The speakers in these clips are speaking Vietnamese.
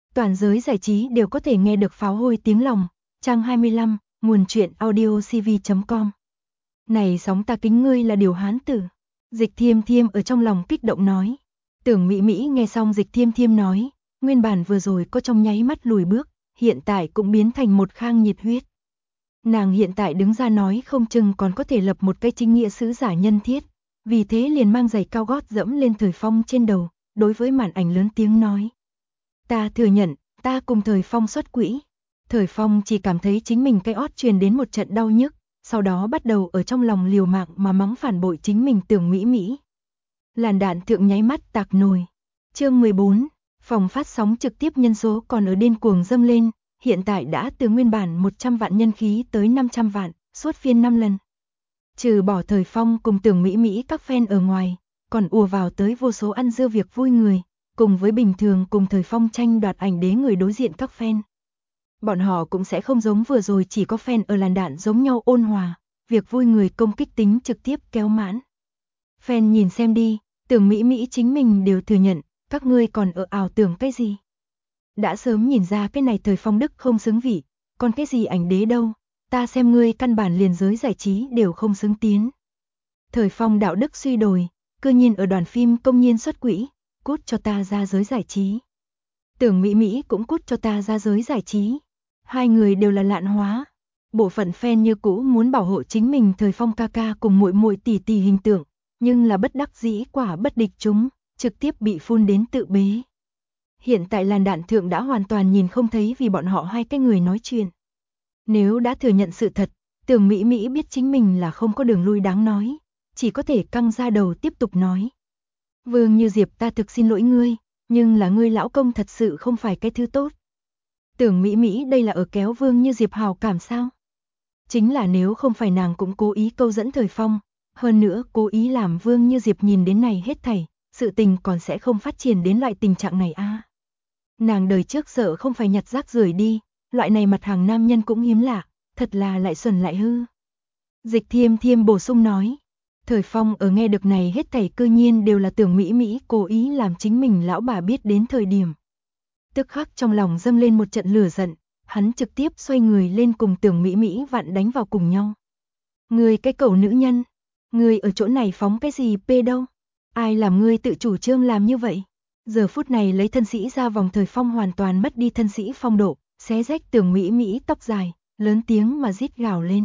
Toàn giới giải trí đều có thể nghe được pháo hôi tiếng lòng. Trang 25, nguồn truyện audiocv.com. Này sóng ta kính ngươi là điều hán tử. Dịch Thiêm Thiêm ở trong lòng kích động nói. Tưởng Mỹ Mỹ nghe xong Dịch Thiêm Thiêm nói, nguyên bản vừa rồi có trong nháy mắt lùi bước, hiện tại cũng biến thành một khang nhiệt huyết. Nàng hiện tại đứng ra nói không chừng còn có thể lập một cái chính nghĩa sứ giả nhân thiết, vì thế liền mang giày cao gót dẫm lên Thời Phong trên đầu, đối với màn ảnh lớn tiếng nói. Ta thừa nhận, ta cùng Thời Phong xuất quỹ. Thời Phong chỉ cảm thấy chính mình cái ót truyền đến một trận đau nhức, sau đó bắt đầu ở trong lòng liều mạng mà mắng phản bội chính mình Tưởng Mỹ Mỹ. Làn đạn thượng nháy mắt tạc nồi. Chương 14, phòng phát sóng trực tiếp nhân số còn ở điên cuồng dâng lên, hiện tại đã từ nguyên bản 100 vạn nhân khí tới 500 vạn, suốt phiên 5 lần. Trừ bỏ Thời Phong cùng Tưởng Mỹ Mỹ các fan ở ngoài, còn ùa vào tới vô số ăn dưa việc vui người, cùng với bình thường cùng Thời Phong tranh đoạt ảnh đế người đối diện các fan. Bọn họ cũng sẽ không giống vừa rồi chỉ có fan ở làn đạn giống nhau ôn hòa, việc vui người công kích tính trực tiếp kéo mãn. Fan nhìn xem đi, Tưởng Mỹ Mỹ chính mình đều thừa nhận, các ngươi còn ở ảo tưởng cái gì? Đã sớm nhìn ra cái này Thời Phong đức không xứng vị, còn cái gì ảnh đế đâu, ta xem ngươi căn bản liền giới giải trí đều không xứng tiến. Thời Phong đạo đức suy đồi, cư nhiên ở đoàn phim công nhiên xuất quỹ, cút cho ta ra giới giải trí. Tưởng Mỹ Mỹ cũng cút cho ta ra giới giải trí. Hai người đều là lạn hóa. Bộ phận fan như cũ muốn bảo hộ chính mình Thời Phong ca ca cùng muội muội tỷ tỷ hình tượng, nhưng là bất đắc dĩ quả bất địch chúng, trực tiếp bị phun đến tự bế. Hiện tại làn đạn thượng đã hoàn toàn nhìn không thấy vì bọn họ hai cái người nói chuyện. Nếu đã thừa nhận sự thật, Tưởng Mỹ Mỹ biết chính mình là không có đường lui đáng nói, chỉ có thể căng ra đầu tiếp tục nói. Vương Như Diệp, ta thực xin lỗi ngươi, nhưng là ngươi lão công thật sự không phải cái thứ tốt. Tưởng Mỹ Mỹ đây là ở kéo Vương Như Diệp hào cảm sao? Chính là nếu không phải nàng cũng cố ý câu dẫn Thời Phong, hơn nữa cố ý làm Vương Như Diệp nhìn đến này hết thảy, sự tình còn sẽ không phát triển đến loại tình trạng này a. Nàng đời trước sợ không phải nhặt rác rưởi đi, loại này mặt hàng nam nhân cũng hiếm lạ, thật là lại xuẩn lại hư. Dịch Thiêm Thiêm bổ sung nói. Thời Phong ở nghe được này hết thảy cư nhiên đều là Tưởng Mỹ Mỹ cố ý làm chính mình lão bà biết đến thời điểm. Tức khắc trong lòng dâng lên một trận lửa giận, hắn trực tiếp xoay người lên cùng Tưởng Mỹ Mỹ vặn đánh vào cùng nhau. Ngươi cái cẩu nữ nhân, ngươi ở chỗ này phóng cái gì pê đâu? Ai làm ngươi tự chủ trương làm như vậy? Giờ phút này lấy thân sĩ ra vòng Thời Phong hoàn toàn mất đi thân sĩ phong độ, xé rách Tưởng Mỹ Mỹ tóc dài, lớn tiếng mà rít gào lên.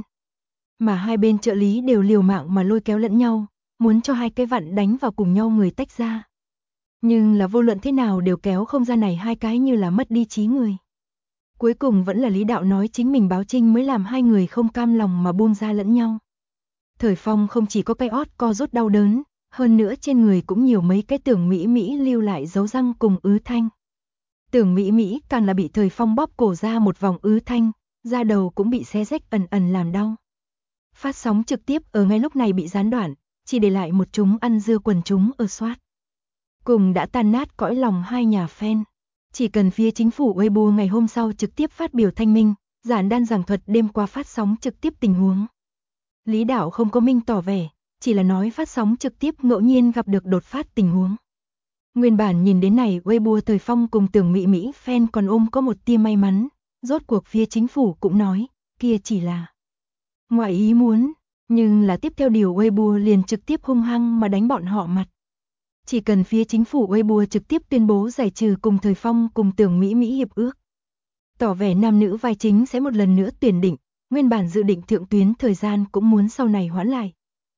Mà hai bên trợ lý đều liều mạng mà lôi kéo lẫn nhau, muốn cho hai cái vặn đánh vào cùng nhau người tách ra. Nhưng là vô luận thế nào đều kéo không ra này hai cái như là mất đi trí người. Cuối cùng vẫn là Lý Đạo nói chính mình báo trinh mới làm hai người không cam lòng mà buông ra lẫn nhau. Thời Phong không chỉ có cái ót co rút đau đớn, hơn nữa trên người cũng nhiều mấy cái Tưởng Mỹ Mỹ lưu lại dấu răng cùng ứ thanh. Tưởng Mỹ Mỹ càng là bị Thời Phong bóp cổ ra một vòng ứ thanh, da đầu cũng bị xé rách ẩn ẩn làm đau. Phát sóng trực tiếp ở ngay lúc này bị gián đoạn, chỉ để lại một chúng ăn dưa quần chúng ở soát. Cùng đã tan nát cõi lòng hai nhà fan. Chỉ cần phía chính phủ Weibo ngày hôm sau trực tiếp phát biểu thanh minh, giản đan giảng thuật đêm qua phát sóng trực tiếp tình huống. Lý Đạo không có minh tỏ vẻ, chỉ là nói phát sóng trực tiếp ngẫu nhiên gặp được đột phát tình huống. Nguyên bản nhìn đến này Weibo Thời Phong cùng Tưởng Mỹ Mỹ fan còn ôm có một tia may mắn, rốt cuộc phía chính phủ cũng nói, kia chỉ là ngoại ý muốn, nhưng là tiếp theo điều Weibo liền trực tiếp hung hăng mà đánh bọn họ mặt. Chỉ cần phía chính phủ Weibo trực tiếp tuyên bố giải trừ cùng Thời Phong cùng Tưởng Mỹ Mỹ hiệp ước, tỏ vẻ nam nữ vai chính sẽ một lần nữa tuyển định, nguyên bản dự định thượng tuyến thời gian cũng muốn sau này hoãn lại.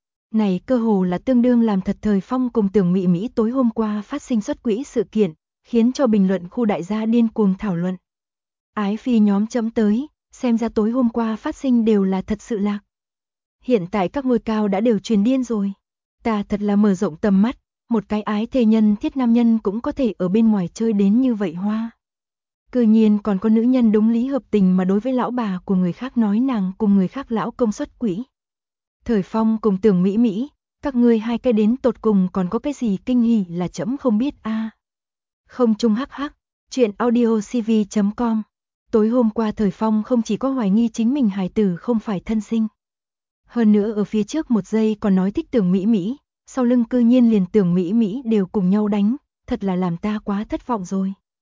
Này cơ hồ là tương đương làm thật Thời Phong cùng Tưởng Mỹ Mỹ tối hôm qua phát sinh xuất quỹ sự kiện, khiến cho bình luận khu đại gia điên cuồng thảo luận. Ái phi nhóm chấm tới, xem ra tối hôm qua phát sinh đều là thật sự lạc. Hiện tại các ngôi cao đã đều truyền điên rồi. Ta thật là mở rộng tầm mắt, một cái ái thề nhân thiết nam nhân cũng có thể ở bên ngoài chơi đến như vậy hoa. Cư nhiên còn có nữ nhân đúng lý hợp tình mà đối với lão bà của người khác nói nàng cùng người khác lão công xuất quỹ. Thời Phong cùng Tưởng Mỹ Mỹ, các ngươi hai cái đến tột cùng còn có cái gì kinh hỉ là trẫm không biết a. Không chung hắc hắc, chuyện audiocv.com. Tối hôm qua Thời Phong không chỉ có hoài nghi chính mình hài tử không phải thân sinh. Hơn nữa ở phía trước một giây còn nói thích Tưởng Mỹ Mỹ, sau lưng cư nhiên liền Tưởng Mỹ Mỹ đều cùng nhau đánh, thật là làm ta quá thất vọng rồi.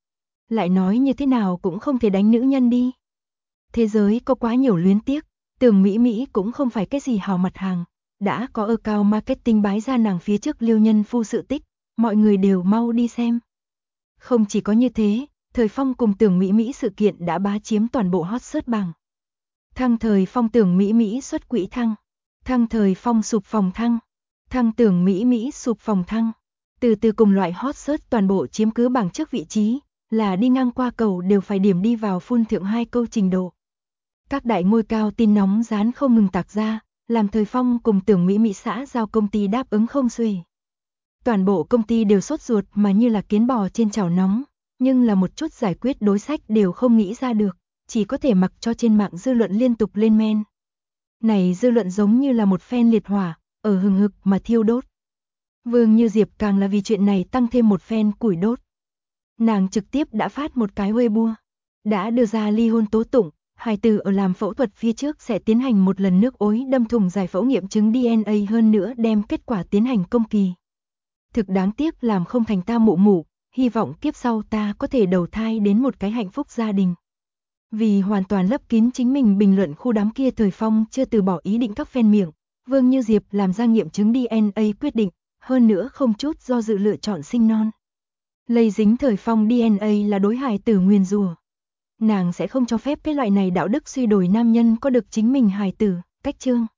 Lại nói như thế nào cũng không thể đánh nữ nhân đi. Thế giới có quá nhiều luyến tiếc, Tưởng Mỹ Mỹ cũng không phải cái gì hào mặt hàng, đã có account marketing bái ra nàng phía trước Liêu Nhân Phu sự tích, mọi người đều mau đi xem. Không chỉ có như thế, Thời Phong cùng Tưởng Mỹ Mỹ sự kiện đã bá chiếm toàn bộ hot search bảng. Thăng Thời Phong Tưởng Mỹ Mỹ xuất quỹ thăng, thăng Thời Phong sụp phòng thăng, thăng Tưởng Mỹ Mỹ sụp phòng thăng. Từ từ cùng loại hot search toàn bộ chiếm cứ bảng trước vị trí, là đi ngang qua cầu đều phải điểm đi vào phun thượng 2 câu trình độ. Các đại ngôi cao tin nóng dán không ngừng tạc ra, làm Thời Phong cùng Tưởng Mỹ Mỹ xã giao công ty đáp ứng không xuể. Toàn bộ công ty đều sốt ruột mà như là kiến bò trên chảo nóng, nhưng là một chút giải quyết đối sách đều không nghĩ ra được, chỉ có thể mặc cho trên mạng dư luận liên tục lên men. Này dư luận giống như là một phen liệt hỏa, ở hừng hực mà thiêu đốt. Vương Như Diệp càng là vì chuyện này tăng thêm một phen củi đốt. Nàng trực tiếp đã phát một cái Weibo, đã đưa ra ly hôn tố tụng, hài tử ở làm phẫu thuật phía trước sẽ tiến hành một lần nước ối đâm thủng giải phẫu nghiệm chứng DNA hơn nữa đem kết quả tiến hành công kỳ. Thực đáng tiếc làm không thành ta mụ mụ, hy vọng kiếp sau ta có thể đầu thai đến một cái hạnh phúc gia đình. Vì hoàn toàn lấp kín chính mình bình luận khu đám kia Thời Phong chưa từ bỏ ý định các fan miệng, Vương Như Diệp làm ra nghiệm chứng DNA quyết định, hơn nữa không chút do dự lựa chọn sinh non. Lây dính Thời Phong DNA là đối hài tử nguyền rủa. Nàng sẽ không cho phép cái loại này đạo đức suy đồi nam nhân có được chính mình hài tử, cách chương.